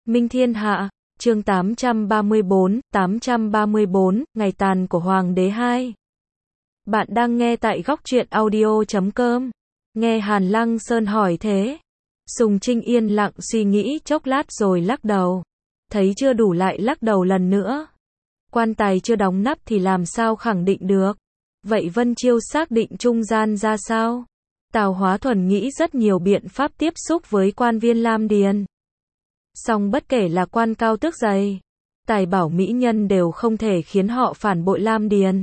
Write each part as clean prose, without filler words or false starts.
Minh Thiên Hạ, chương 834, ngày tàn của Hoàng đế 2. Bạn đang nghe tại góc truyện audio.com. Nghe Hàn Lăng Sơn hỏi thế. Sùng Trinh yên lặng suy nghĩ chốc lát rồi lắc đầu. Thấy chưa đủ lại lắc đầu lần nữa. Quan tài chưa đóng nắp thì làm sao khẳng định được. Vậy Vân Chiêu xác định trung gian ra sao? Tào Hóa Thuần nghĩ rất nhiều biện pháp tiếp xúc với quan viên Lam Điền. Song bất kể là quan cao tước dày, tài bảo mỹ nhân đều không thể khiến họ phản bội Lam Điền.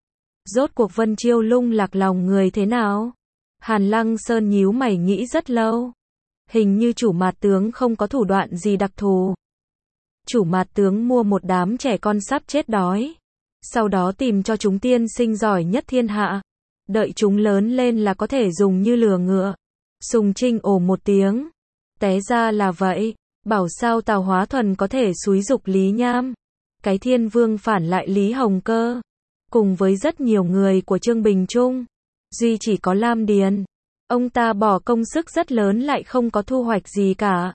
Rốt cuộc Vân Chiêu lung lạc lòng người thế nào? Hàn Lăng Sơn nhíu mày nghĩ rất lâu. Hình như chủ mạt tướng không có thủ đoạn gì đặc thù. Chủ mạt tướng mua một đám trẻ con sắp chết đói. Sau đó tìm cho chúng tiên sinh giỏi nhất thiên hạ. Đợi chúng lớn lên là có thể dùng như lừa ngựa. Sùng Trinh ồ một tiếng. Té ra là vậy. Bảo sao Tào Hóa Thuần có thể xúi giục Lý Nham. Cái Thiên Vương phản lại Lý Hồng Cơ. Cùng với rất nhiều người của Trương Bình Trung. Duy chỉ có Lam Điền. Ông ta bỏ công sức rất lớn lại không có thu hoạch gì cả.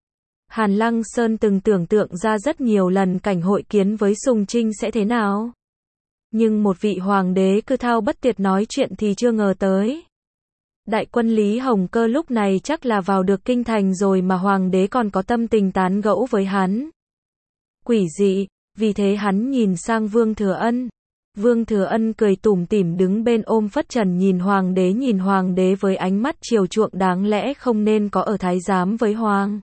Hàn Lăng Sơn từng tưởng tượng ra rất nhiều lần cảnh hội kiến với Sùng Trinh sẽ thế nào. Nhưng một vị hoàng đế cứ thao bất tuyệt nói chuyện thì chưa ngờ tới. Đại quân Lý Hồng Cơ lúc này chắc là vào được kinh thành rồi mà hoàng đế còn có tâm tình tán gẫu với hắn. Quỷ dị, vì thế hắn nhìn sang Vương Thừa Ân. Vương Thừa Ân cười tủm tỉm đứng bên ôm phất trần nhìn hoàng đế với ánh mắt chiều chuộng đáng lẽ không nên có ở thái giám với hoàng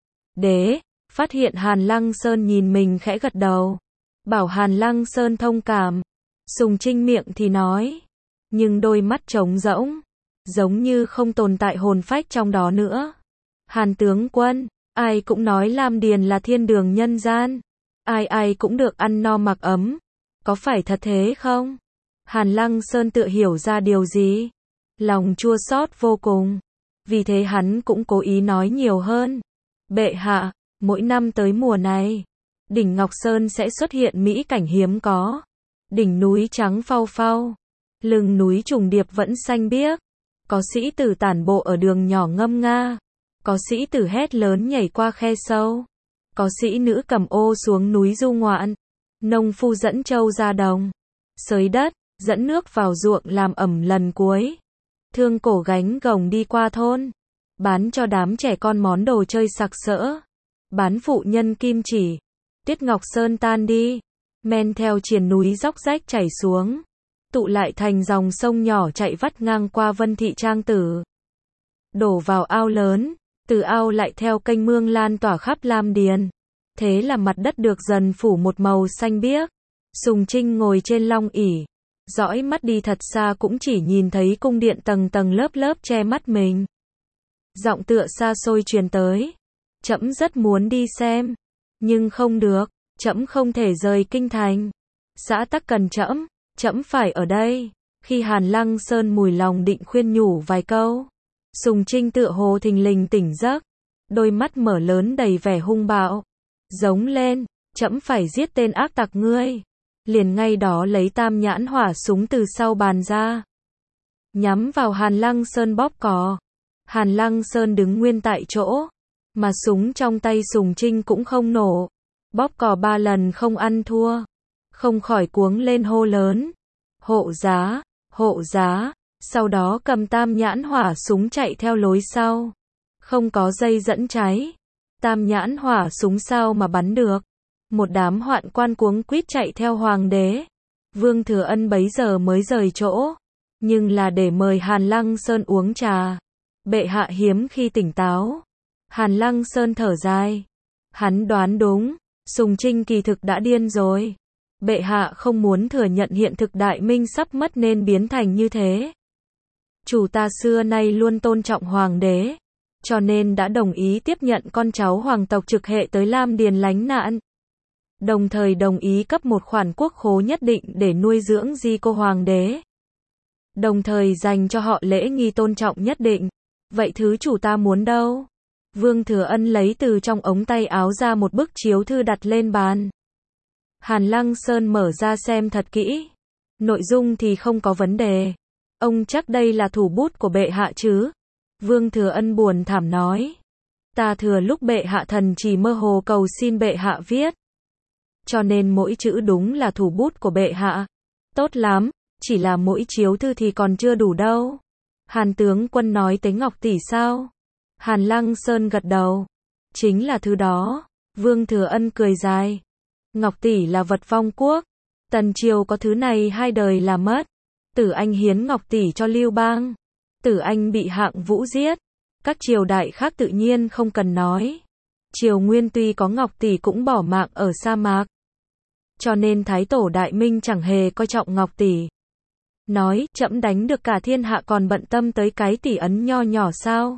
đế. Phát hiện Hàn Lăng Sơn nhìn mình khẽ gật đầu. Bảo Hàn Lăng Sơn thông cảm. Sùng Trinh miệng thì nói. Nhưng đôi mắt trống rỗng. Giống như không tồn tại hồn phách trong đó nữa. Hàn tướng quân, ai cũng nói Lam Điền là thiên đường nhân gian. Ai cũng được ăn no mặc ấm. Có phải thật thế không? Hàn Lăng Sơn tự hiểu ra điều gì. Lòng chua xót vô cùng. Vì thế hắn cũng cố ý nói nhiều hơn. Bệ hạ, mỗi năm tới mùa này, đỉnh Ngọc Sơn sẽ xuất hiện mỹ cảnh hiếm có. Đỉnh núi trắng phau phau. Lưng núi trùng điệp vẫn xanh biếc. Có sĩ tử tản bộ ở đường nhỏ ngâm nga. Có sĩ tử hét lớn nhảy qua khe sâu. Có sĩ nữ cầm ô xuống núi du ngoạn. Nông phu dẫn trâu ra đồng. Xới đất, dẫn nước vào ruộng làm ẩm lần cuối. Thương cổ gánh gồng đi qua thôn. Bán cho đám trẻ con món đồ chơi sặc sỡ. Bán phụ nhân kim chỉ. Tuyết Ngọc Sơn tan đi. Men theo triền núi dốc rách chảy xuống. Tụ lại thành dòng sông nhỏ chạy vắt ngang qua Vân Thị Trang Tử. Đổ vào ao lớn, từ ao lại theo kênh mương lan tỏa khắp Lam Điền. Thế là mặt đất được dần phủ một màu xanh biếc. Sùng Trinh ngồi trên long ỷ, dõi mắt đi thật xa cũng chỉ nhìn thấy cung điện tầng tầng lớp lớp che mắt mình. Giọng tựa xa xôi truyền tới. Trẫm rất muốn đi xem, nhưng không được, trẫm không thể rời kinh thành. Xã tắc cần trẫm. Trẫm phải ở đây. Khi Hàn Lăng Sơn mùi lòng định khuyên nhủ vài câu, Sùng Trinh tựa hồ thình lình tỉnh giấc, đôi mắt mở lớn đầy vẻ hung bạo, giống lên, trẫm phải giết tên ác tặc ngươi. Liền ngay đó lấy tam nhãn hỏa súng từ sau bàn ra, nhắm vào Hàn Lăng Sơn bóp cò. Hàn Lăng Sơn đứng nguyên tại chỗ, mà súng trong tay Sùng Trinh cũng không nổ. Bóp cò 3 lần không ăn thua. Không khỏi cuống lên hô lớn. Hộ giá, hộ giá. Sau đó cầm tam nhãn hỏa súng chạy theo lối sau. Không có dây dẫn cháy. Tam nhãn hỏa súng sao mà bắn được. Một đám hoạn quan cuống quýt chạy theo hoàng đế. Vương Thừa Ân bấy giờ mới rời chỗ. Nhưng là để mời Hàn Lăng Sơn uống trà. Bệ hạ hiếm khi tỉnh táo. Hàn Lăng Sơn thở dài. Hắn đoán đúng. Sùng Trinh kỳ thực đã điên rồi. Bệ hạ không muốn thừa nhận hiện thực Đại Minh sắp mất nên biến thành như thế. Chủ ta xưa nay luôn tôn trọng hoàng đế, cho nên đã đồng ý tiếp nhận con cháu hoàng tộc trực hệ tới Lam Điền lánh nạn. Đồng thời đồng ý cấp một khoản quốc khố nhất định để nuôi dưỡng di cô hoàng đế. Đồng thời dành cho họ lễ nghi tôn trọng nhất định. Vậy thứ chủ ta muốn đâu? Vương Thừa Ân lấy từ trong ống tay áo ra một bức chiếu thư đặt lên bàn. Hàn Lăng Sơn mở ra xem thật kỹ. Nội dung thì không có vấn đề. Ông chắc đây là thủ bút của bệ hạ chứ? Vương Thừa Ân buồn thảm nói. Ta thừa lúc bệ hạ thần chỉ mơ hồ cầu xin bệ hạ viết. Cho nên mỗi chữ đúng là thủ bút của bệ hạ. Tốt lắm, chỉ là mỗi chiếu thư thì còn chưa đủ đâu. Hàn tướng quân nói tới ngọc tỷ sao? Hàn Lăng Sơn gật đầu. Chính là thứ đó. Vương Thừa Ân cười dài. Ngọc tỷ là vật vong quốc. Tần triều có thứ này 2 đời là mất. Tử Anh hiến ngọc tỷ cho Lưu Bang. Tử Anh bị Hạng Vũ giết. Các triều đại khác tự nhiên không cần nói. Triều Nguyên tuy có ngọc tỷ cũng bỏ mạng ở sa mạc. Cho nên Thái Tổ Đại Minh chẳng hề coi trọng ngọc tỷ. Nói, trẫm đánh được cả thiên hạ còn bận tâm tới cái tỷ ấn nho nhỏ sao?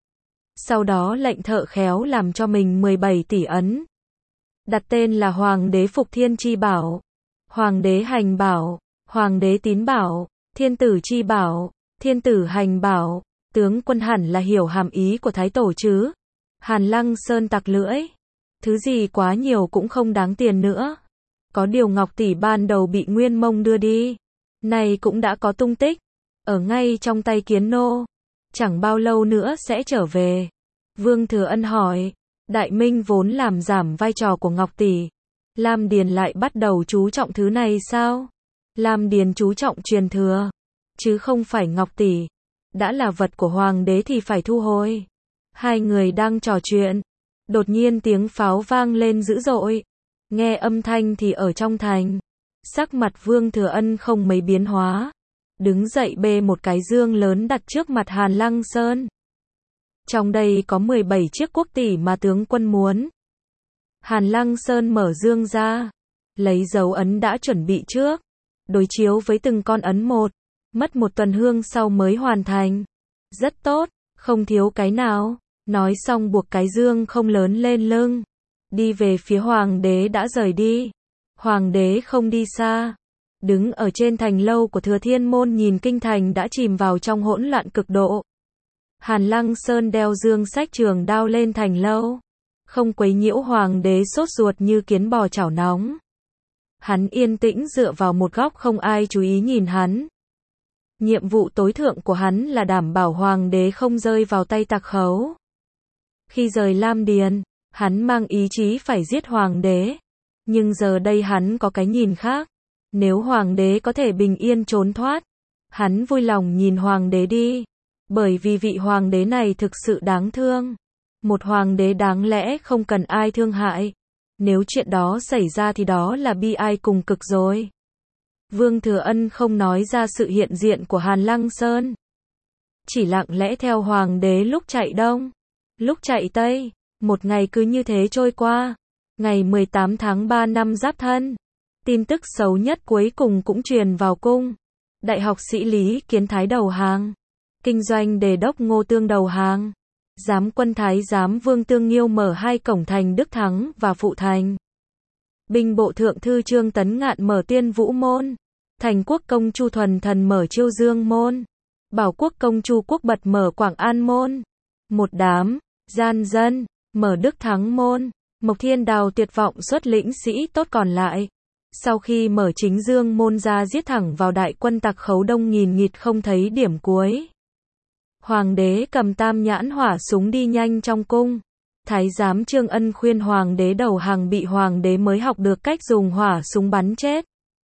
Sau đó lệnh thợ khéo làm cho mình 17 tỷ ấn. Đặt tên là Hoàng đế Phục Thiên Chi Bảo, Hoàng đế Hành Bảo, Hoàng đế Tín Bảo, Thiên tử Chi Bảo, Thiên tử Hành Bảo. Tướng quân hẳn là hiểu hàm ý của Thái Tổ chứ. Hàn Lăng Sơn tặc lưỡi. Thứ gì quá nhiều cũng không đáng tiền nữa. Có điều ngọc tỷ ban đầu bị Nguyên Mông đưa đi. Này cũng đã có tung tích. Ở ngay trong tay Kiến Nô. Chẳng bao lâu nữa sẽ trở về. Vương Thừa Ân hỏi. Đại Minh vốn làm giảm vai trò của ngọc tỷ. Lam Điền lại bắt đầu chú trọng thứ này sao? Lam Điền chú trọng truyền thừa. Chứ không phải ngọc tỷ. Đã là vật của hoàng đế thì phải thu hồi. Hai người đang trò chuyện. Đột nhiên tiếng pháo vang lên dữ dội. Nghe âm thanh thì ở trong thành. Sắc mặt Vương Thừa Ân không mấy biến hóa. Đứng dậy bê một cái dương lớn đặt trước mặt Hàn Lăng Sơn. Trong đây có 17 chiếc quốc tỷ mà tướng quân muốn. Hàn Lăng Sơn mở dương ra. Lấy dấu ấn đã chuẩn bị trước. Đối chiếu với từng con ấn một. Mất 1 tuần hương sau mới hoàn thành. Rất tốt, không thiếu cái nào. Nói xong buộc cái dương không lớn lên lưng. Đi về phía hoàng đế đã rời đi. Hoàng đế không đi xa. Đứng ở trên thành lâu của Thừa Thiên Môn nhìn kinh thành đã chìm vào trong hỗn loạn cực độ. Hàn Lăng Sơn đeo dương sách trường đao lên thành lâu. Không quấy nhiễu hoàng đế sốt ruột như kiến bò chảo nóng. Hắn yên tĩnh dựa vào một góc không ai chú ý nhìn hắn. Nhiệm vụ tối thượng của hắn là đảm bảo hoàng đế không rơi vào tay tặc khấu. Khi rời Lam Điền, hắn mang ý chí phải giết hoàng đế. Nhưng giờ đây hắn có cái nhìn khác. Nếu hoàng đế có thể bình yên trốn thoát, hắn vui lòng nhìn hoàng đế đi. Bởi vì vị hoàng đế này thực sự đáng thương. Một hoàng đế đáng lẽ không cần ai thương hại. Nếu chuyện đó xảy ra thì đó là bi ai cùng cực rồi. Vương Thừa Ân không nói ra sự hiện diện của Hàn Lăng Sơn. Chỉ lặng lẽ theo hoàng đế lúc chạy đông, lúc chạy tây. Một ngày cứ như thế trôi qua. Ngày 18 tháng 3 năm Giáp Thân. Tin tức xấu nhất cuối cùng cũng truyền vào cung. Đại học sĩ Lý Kiến Thái đầu hàng. Kinh doanh đề đốc Ngô Tương đầu hàng. Giám quân Thái giám Vương Tương Nghiêu mở 2 cổng thành Đức Thắng và Phụ Thành. Binh bộ thượng thư Trương Tấn Ngạn mở Tiên Vũ môn. Thành quốc công Chu Thuần Thần mở Chiêu Dương môn. Bảo quốc công Chu Quốc Bật mở Quảng An môn. Một đám gian dân mở Đức Thắng môn. Mộc Thiên Đào tuyệt vọng xuất lĩnh sĩ tốt còn lại. Sau khi mở Chính Dương môn ra giết thẳng vào đại quân tặc khấu đông nghìn nghịt không thấy điểm cuối. Hoàng đế cầm tam nhãn hỏa súng đi nhanh trong cung. Thái giám Trương Ân khuyên hoàng đế đầu hàng bị hoàng đế mới học được cách dùng hỏa súng bắn chết.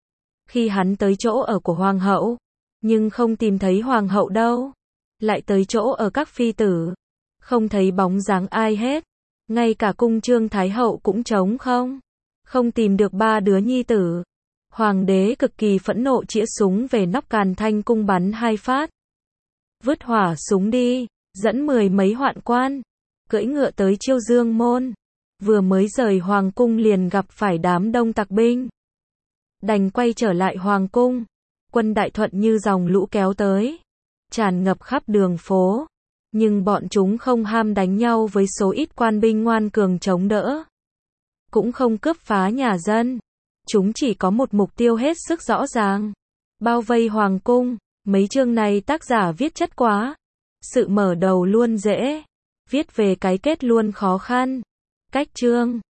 Khi hắn tới chỗ ở của hoàng hậu, nhưng không tìm thấy hoàng hậu đâu. Lại tới chỗ ở các phi tử, không thấy bóng dáng ai hết. Ngay cả cung Trương Thái hậu cũng trống không. Không tìm được 3 đứa nhi tử. Hoàng đế cực kỳ phẫn nộ chĩa súng về nóc Càn Thanh cung bắn 2 phát. Vứt hỏa súng đi, dẫn 10 mấy hoạn quan, cưỡi ngựa tới Chiêu Dương môn. Vừa mới rời hoàng cung liền gặp phải đám đông tặc binh. Đành quay trở lại hoàng cung. Quân Đại Thuận như dòng lũ kéo tới, tràn ngập khắp đường phố. Nhưng bọn chúng không ham đánh nhau với số ít quan binh ngoan cường chống đỡ. Cũng không cướp phá nhà dân. Chúng chỉ có một mục tiêu hết sức rõ ràng. Bao vây hoàng cung. Mấy chương này tác giả viết chất quá. Sự mở đầu luôn dễ. Viết về cái kết luôn khó khăn. Cách chương